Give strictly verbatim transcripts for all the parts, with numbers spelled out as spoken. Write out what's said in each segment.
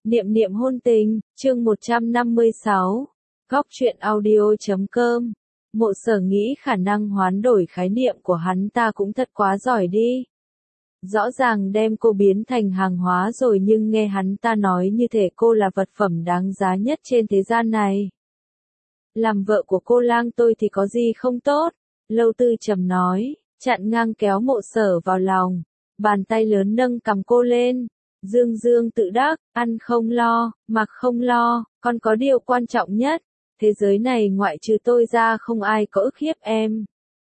Niệm niệm hôn tình, chương một trăm năm mươi sáu. Góc truyện audio.com. Mộ Sở nghĩ khả năng hoán đổi khái niệm của hắn ta cũng thật quá giỏi đi. Rõ ràng đem cô biến thành hàng hóa rồi nhưng nghe hắn ta nói như thể cô là vật phẩm đáng giá nhất trên thế gian này. Làm vợ của cô lang tôi thì có gì không tốt, Lâu Tư Trầm nói, chặn ngang kéo Mộ Sở vào lòng, bàn tay lớn nâng cầm cô lên. Dương dương tự đắc, ăn không lo, mặc không lo, còn có điều quan trọng nhất, thế giới này ngoại trừ tôi ra không ai có ức hiếp em.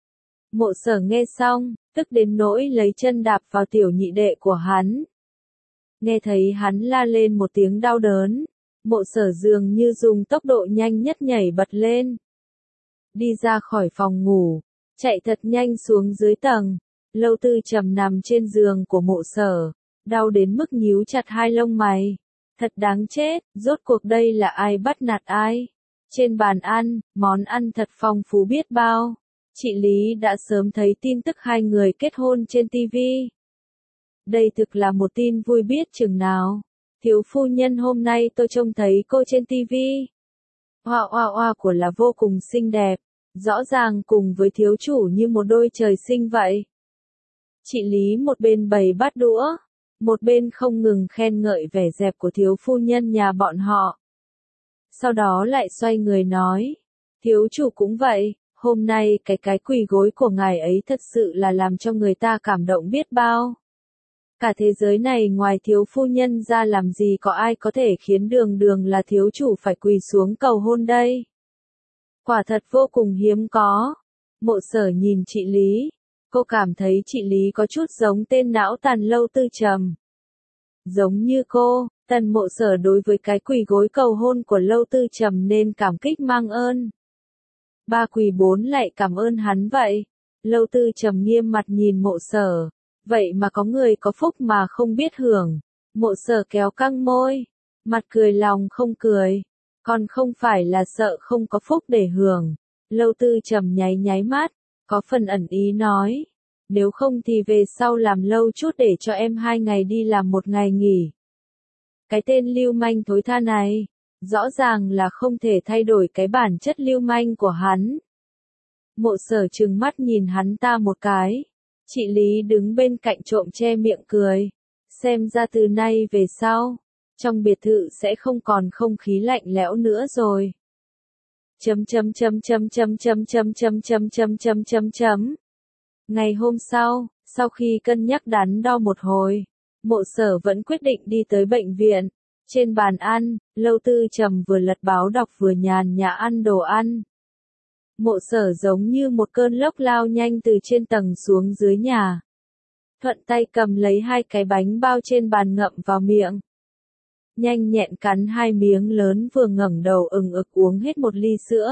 Mộ Sở nghe xong, tức đến nỗi lấy chân đạp vào tiểu nhị đệ của hắn. Nghe thấy hắn la lên một tiếng đau đớn, Mộ Sở dường như dùng tốc độ nhanh nhất nhảy bật lên. Đi ra khỏi phòng ngủ, chạy thật nhanh xuống dưới tầng, Lâu Tư Trầm nằm trên giường của Mộ Sở. Đau đến mức nhíu chặt hai lông mày. Thật đáng chết, rốt cuộc đây là ai bắt nạt ai? Trên bàn ăn, món ăn thật phong phú biết bao. Chị Lý đã sớm thấy tin tức hai người kết hôn trên ti vi. Đây thực là một tin vui biết chừng nào. Thiếu phu nhân hôm nay tôi trông thấy cô trên ti vi. Hoa hoa hoa của là vô cùng xinh đẹp. Rõ ràng cùng với thiếu chủ như một đôi trời sinh vậy. Chị Lý một bên bày bát đũa. Một bên không ngừng khen ngợi vẻ đẹp của thiếu phu nhân nhà bọn họ. Sau đó lại xoay người nói, thiếu chủ cũng vậy, hôm nay cái cái quỳ gối của ngài ấy thật sự là làm cho người ta cảm động biết bao. Cả thế giới này ngoài thiếu phu nhân ra làm gì có ai có thể khiến đường đường là thiếu chủ phải quỳ xuống cầu hôn đây. Quả thật vô cùng hiếm có. Mộ Sở nhìn chị Lý. Cô cảm thấy chị Lý có chút giống tên não tàn Lâu Tư Trầm. Giống như cô, Tần Mộ Sở đối với cái quỳ gối cầu hôn của Lâu Tư Trầm nên cảm kích mang ơn. Ba quỳ bốn lại cảm ơn hắn vậy. Lâu Tư Trầm nghiêm mặt nhìn Mộ Sở. Vậy mà có người có phúc mà không biết hưởng. Mộ Sở kéo căng môi. Mặt cười lòng không cười. Còn không phải là sợ không có phúc để hưởng. Lâu Tư Trầm nháy nháy mắt. Có phần ẩn ý nói, nếu không thì về sau làm lâu chút để cho em hai ngày đi làm một ngày nghỉ. Cái tên lưu manh thối tha này, rõ ràng là không thể thay đổi cái bản chất lưu manh của hắn. Mộ Sở trừng mắt nhìn hắn ta một cái, chị Lý đứng bên cạnh trộm che miệng cười, xem ra từ nay về sau, trong biệt thự sẽ không còn không khí lạnh lẽo nữa rồi. Chấm chấm chấm chấm chấm chấm chấm chấm chấm chấm chấm chấm chấm. Ngày hôm sau, sau khi cân nhắc đắn đo một hồi, Mộ Sở vẫn quyết định đi tới bệnh viện. Trên bàn ăn, Lâu Tư Trầm vừa lật báo đọc vừa nhàn nhã ăn đồ ăn. Mộ Sở giống như một cơn lốc lao nhanh từ trên tầng xuống dưới nhà. Thuận tay cầm lấy hai cái bánh bao trên bàn ngậm vào miệng. Nhanh nhẹn cắn hai miếng lớn vừa ngẩng đầu ừng ực uống hết một ly sữa.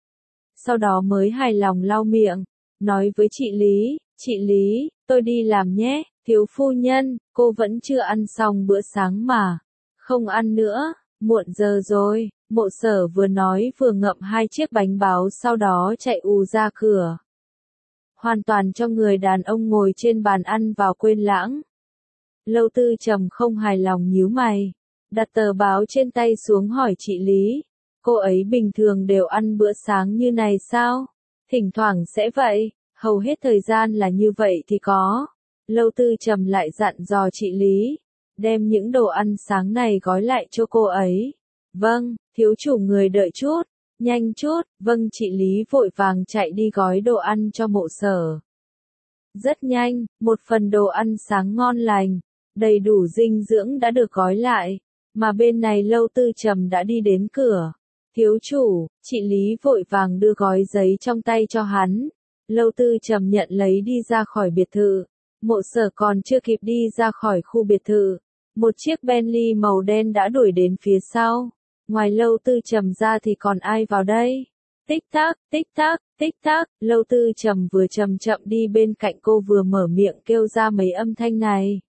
Sau đó mới hài lòng lau miệng, nói với chị Lý, chị Lý, tôi đi làm nhé, thiếu phu nhân, cô vẫn chưa ăn xong bữa sáng mà. Không ăn nữa, muộn giờ rồi, Mộ Sở vừa nói vừa ngậm hai chiếc bánh bao sau đó chạy ù ra cửa. Hoàn toàn cho người đàn ông ngồi trên bàn ăn vào quên lãng. Lâu Tư Trầm không hài lòng nhíu mày. Đặt tờ báo trên tay xuống hỏi chị Lý, cô ấy bình thường đều ăn bữa sáng như này sao? Thỉnh thoảng sẽ vậy, hầu hết thời gian là như vậy thì có. Lâu Tư Trầm lại dặn dò chị Lý, đem những đồ ăn sáng này gói lại cho cô ấy. Vâng, thiếu chủ người đợi chút, nhanh chút, vâng chị Lý vội vàng chạy đi gói đồ ăn cho Mộ Sở. Rất nhanh, một phần đồ ăn sáng ngon lành, đầy đủ dinh dưỡng đã được gói lại. Mà bên này Lâu Tư Trầm đã đi đến cửa. Thiếu chủ, chị Lý vội vàng đưa gói giấy trong tay cho hắn. Lâu Tư Trầm nhận lấy đi ra khỏi biệt thự. Mộ Sở còn chưa kịp đi ra khỏi khu biệt thự. Một chiếc Bentley màu đen đã đuổi đến phía sau. Ngoài Lâu Tư Trầm ra thì còn ai vào đây? Tích tắc, tích tắc, tích tắc. Lâu Tư Trầm vừa chậm chậm đi bên cạnh cô vừa mở miệng kêu ra mấy âm thanh này.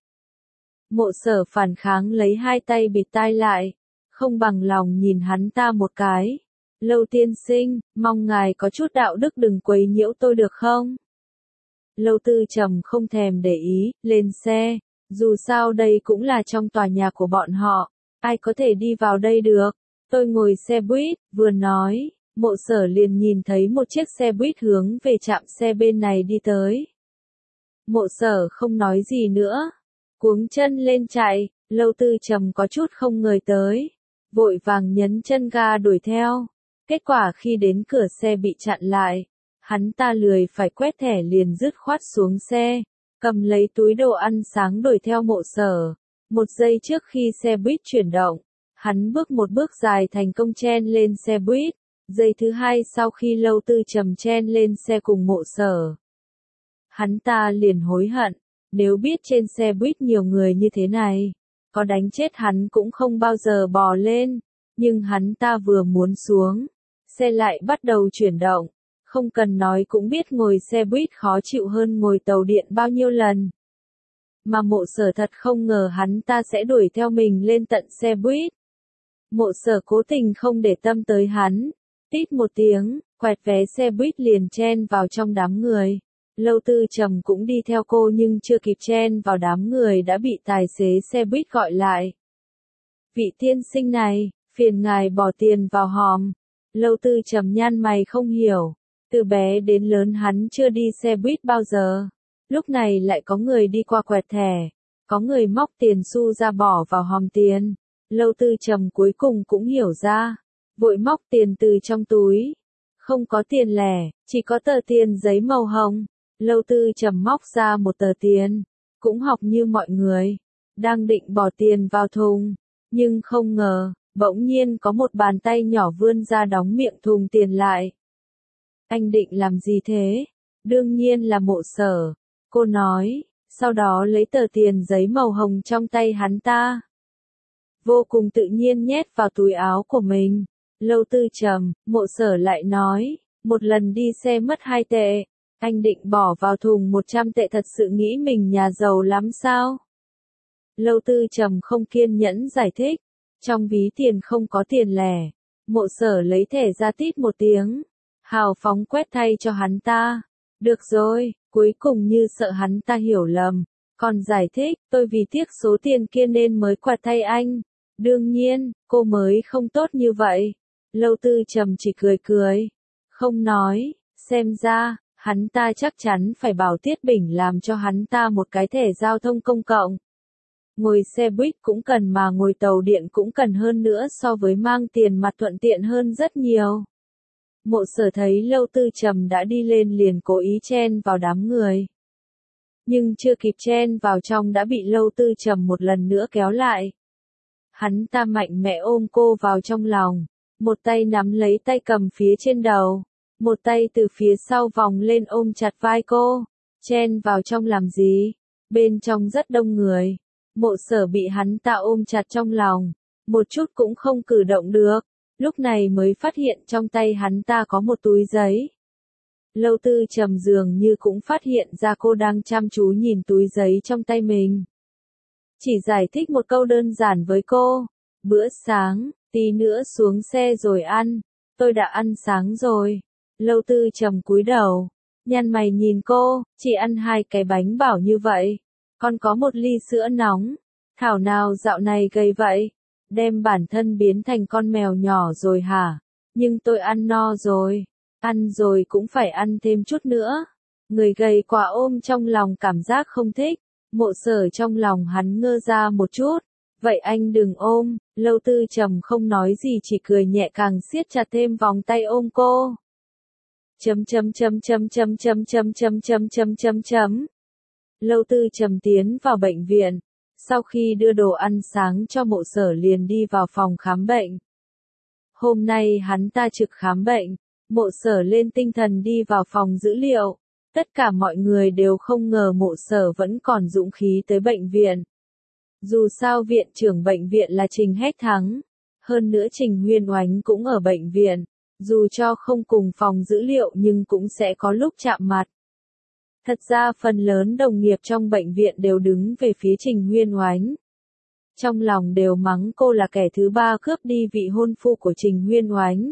Mộ Sở phản kháng lấy hai tay bịt tai lại, không bằng lòng nhìn hắn ta một cái. Lâu tiên sinh, mong ngài có chút đạo đức đừng quấy nhiễu tôi được không? Lâu Tư Trầm không thèm để ý, lên xe, dù sao đây cũng là trong tòa nhà của bọn họ, Ai có thể đi vào đây được? Tôi ngồi xe buýt, vừa nói, Mộ Sở liền nhìn thấy một chiếc xe buýt hướng về trạm xe bên này đi tới. Mộ Sở không nói gì nữa, cuống chân lên chạy, Lâu Tư Trầm có chút không ngờ tới, vội vàng nhấn chân ga đuổi theo. Kết quả khi đến cửa xe bị chặn lại, hắn ta lười phải quét thẻ liền dứt khoát xuống xe, cầm lấy túi đồ ăn sáng đuổi theo Mộ Sở. Một giây trước khi xe buýt chuyển động, hắn bước một bước dài thành công chen lên xe buýt. Giây thứ hai sau khi Lâu Tư Trầm chen lên xe cùng Mộ Sở, hắn ta liền hối hận, nếu biết trên xe buýt nhiều người như thế này, có đánh chết hắn cũng không bao giờ bò lên, nhưng hắn ta vừa muốn xuống, xe lại bắt đầu chuyển động, không cần nói cũng biết ngồi xe buýt khó chịu hơn ngồi tàu điện bao nhiêu lần. Mà Mộ Sở thật không ngờ hắn ta sẽ đuổi theo mình lên tận xe buýt. Mộ Sở cố tình không để tâm tới hắn, tít một tiếng, quẹt vé xe buýt liền chen vào trong đám người. Lâu Tư Trầm cũng đi theo cô nhưng chưa kịp chen vào đám người đã bị tài xế xe buýt gọi lại. Vị tiên sinh này, phiền ngài bỏ tiền vào hòm. Lâu Tư Trầm nhăn mày không hiểu, từ bé đến lớn hắn chưa đi xe buýt bao giờ. Lúc này lại có người đi qua quẹt thẻ, có người móc tiền xu ra bỏ vào hòm tiền. Lâu Tư Trầm cuối cùng cũng hiểu ra, vội móc tiền từ trong túi. Không có tiền lẻ, chỉ có tờ tiền giấy màu hồng. Lâu Tư Trầm móc ra một tờ tiền, cũng học như mọi người, đang định bỏ tiền vào thùng, nhưng không ngờ, bỗng nhiên có một bàn tay nhỏ vươn ra đóng miệng thùng tiền lại. Anh định làm gì thế? Đương nhiên là Mộ Sở, cô nói, sau đó lấy tờ tiền giấy màu hồng trong tay hắn ta. Vô cùng tự nhiên nhét vào túi áo của mình. Lâu Tư Trầm, Mộ Sở lại nói, một lần đi xe mất hai tệ. Anh định bỏ vào thùng một trăm tệ thật sự nghĩ mình nhà giàu lắm sao? Lâu Tư Trầm không kiên nhẫn giải thích, trong ví tiền không có tiền lẻ. Mộ Sở lấy thẻ ra tít một tiếng, hào phóng quét thay cho hắn ta. Được rồi, cuối cùng như sợ hắn ta hiểu lầm, còn giải thích, tôi vì tiếc số tiền kia nên mới quạt thay anh. Đương nhiên, cô mới không tốt như vậy. Lâu Tư Trầm chỉ cười cười, không nói, xem ra, hắn ta chắc chắn phải bảo Tiết Bình làm cho hắn ta một cái thẻ giao thông công cộng. Ngồi xe buýt cũng cần mà ngồi tàu điện cũng cần hơn nữa so với mang tiền mặt thuận tiện hơn rất nhiều. Mộ Sở thấy Lâu Tư Trầm đã đi lên liền cố ý chen vào đám người. Nhưng chưa kịp chen vào trong đã bị Lâu Tư Trầm một lần nữa kéo lại. Hắn ta mạnh mẽ ôm cô vào trong lòng, một tay nắm lấy tay cầm phía trên đầu, một tay từ phía sau vòng lên ôm chặt vai cô. Chen vào trong làm gì? Bên trong rất đông người. Mộ Sở bị hắn ta ôm chặt trong lòng, một chút cũng không cử động được. Lúc này mới phát hiện trong tay hắn ta có một túi giấy. Lâu Tư Trầm dường như cũng phát hiện ra cô đang chăm chú nhìn túi giấy trong tay mình. Chỉ giải thích một câu đơn giản với cô. Bữa sáng, tí nữa xuống xe rồi ăn. Tôi đã ăn sáng rồi. Lâu Tư Trầm cúi đầu, nhăn mày nhìn cô, chỉ ăn hai cái bánh bảo như vậy. Còn có một ly sữa nóng. Thảo nào dạo này gầy vậy? Đem bản thân biến thành con mèo nhỏ rồi hả? Nhưng tôi ăn no rồi. Ăn rồi cũng phải ăn thêm chút nữa. Người gầy quá ôm trong lòng cảm giác không thích. Mộ Sở trong lòng hắn ngơ ra một chút. Vậy anh đừng ôm. Lâu Tư Trầm không nói gì chỉ cười nhẹ càng siết chặt thêm vòng tay ôm cô. Chấm chấm chấm chấm chấm chấm chấm chấm chấm chấm chấm chấm. Lâu Tư Trầm tiến vào bệnh viện. Sau khi đưa đồ ăn sáng cho Mộ Sở liền đi vào phòng khám bệnh. Hôm nay hắn ta trực khám bệnh. Mộ Sở lên tinh thần đi vào phòng dữ liệu. Tất cả mọi người đều không ngờ Mộ Sở vẫn còn dũng khí tới bệnh viện. Dù sao viện trưởng bệnh viện là Trình Hết Thắng. Hơn nữa Trình Huyên Oánh cũng ở bệnh viện. Dù cho không cùng phòng dữ liệu nhưng cũng sẽ có lúc chạm mặt. Thật ra phần lớn đồng nghiệp trong bệnh viện đều đứng về phía Trình Huyên Oánh. Trong lòng đều mắng cô là kẻ thứ ba cướp đi vị hôn phu của Trình Huyên Oánh.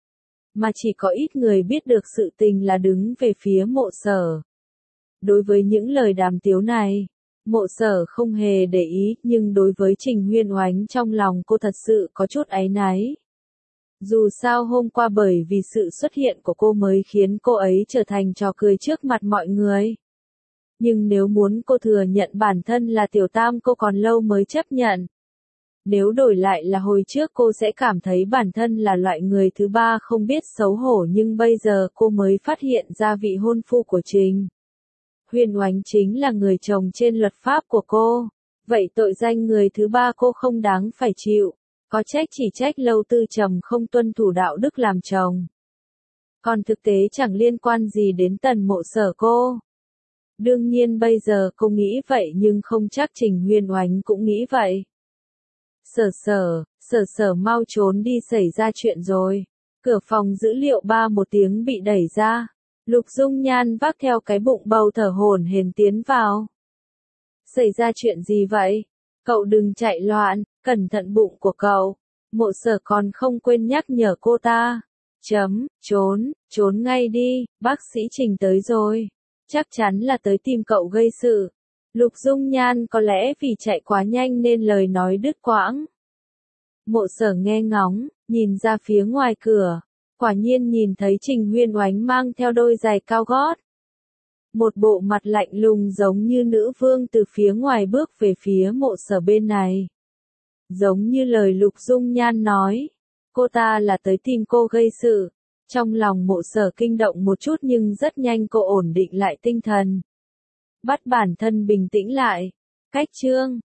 Mà chỉ có ít người biết được sự tình là đứng về phía Mộ Sở. Đối với những lời đàm tiếu này, Mộ Sở không hề để ý, nhưng đối với Trình Huyên Oánh trong lòng cô thật sự có chút áy náy. Dù sao hôm qua bởi vì sự xuất hiện của cô mới khiến cô ấy trở thành trò cười trước mặt mọi người. Nhưng nếu muốn cô thừa nhận bản thân là tiểu tam cô còn lâu mới chấp nhận. Nếu đổi lại là hồi trước cô sẽ cảm thấy bản thân là loại người thứ ba không biết xấu hổ, nhưng bây giờ cô mới phát hiện ra vị hôn phu của Trình Huyên Oánh chính là người chồng trên luật pháp của cô. Vậy tội danh người thứ ba cô không đáng phải chịu. Có trách chỉ trách Lâu Tư Trầm không tuân thủ đạo đức làm chồng. Còn thực tế chẳng liên quan gì đến Tần Mộ Sở cô. Đương nhiên bây giờ cô nghĩ vậy nhưng không chắc Trình Huyên Oánh cũng nghĩ vậy. Sở sở, sở sở mau trốn đi, xảy ra chuyện rồi. Cửa phòng dữ liệu ba một tiếng bị đẩy ra. Lục Dung Nhan vác theo cái bụng bầu thở hổn hển tiến vào. Xảy ra chuyện gì vậy? Cậu đừng chạy loạn, cẩn thận bụng của cậu. Mộ Sở còn không quên nhắc nhở cô ta. Chấm, trốn, trốn ngay đi, bác sĩ Trình tới rồi. Chắc chắn là tới tìm cậu gây sự. Lục Dung Nhan có lẽ vì chạy quá nhanh nên lời nói đứt quãng. Mộ Sở nghe ngóng, nhìn ra phía ngoài cửa. Quả nhiên nhìn thấy Trình Huyên Oánh mang theo đôi giày cao gót. Một bộ mặt lạnh lùng giống như nữ vương từ phía ngoài bước về phía Mộ Sở bên này. Giống như lời Lục Dung Nhan nói. Cô ta là tới tìm cô gây sự. Trong lòng Mộ Sở kinh động một chút nhưng rất nhanh cô ổn định lại tinh thần. Bắt bản thân bình tĩnh lại. Cách chương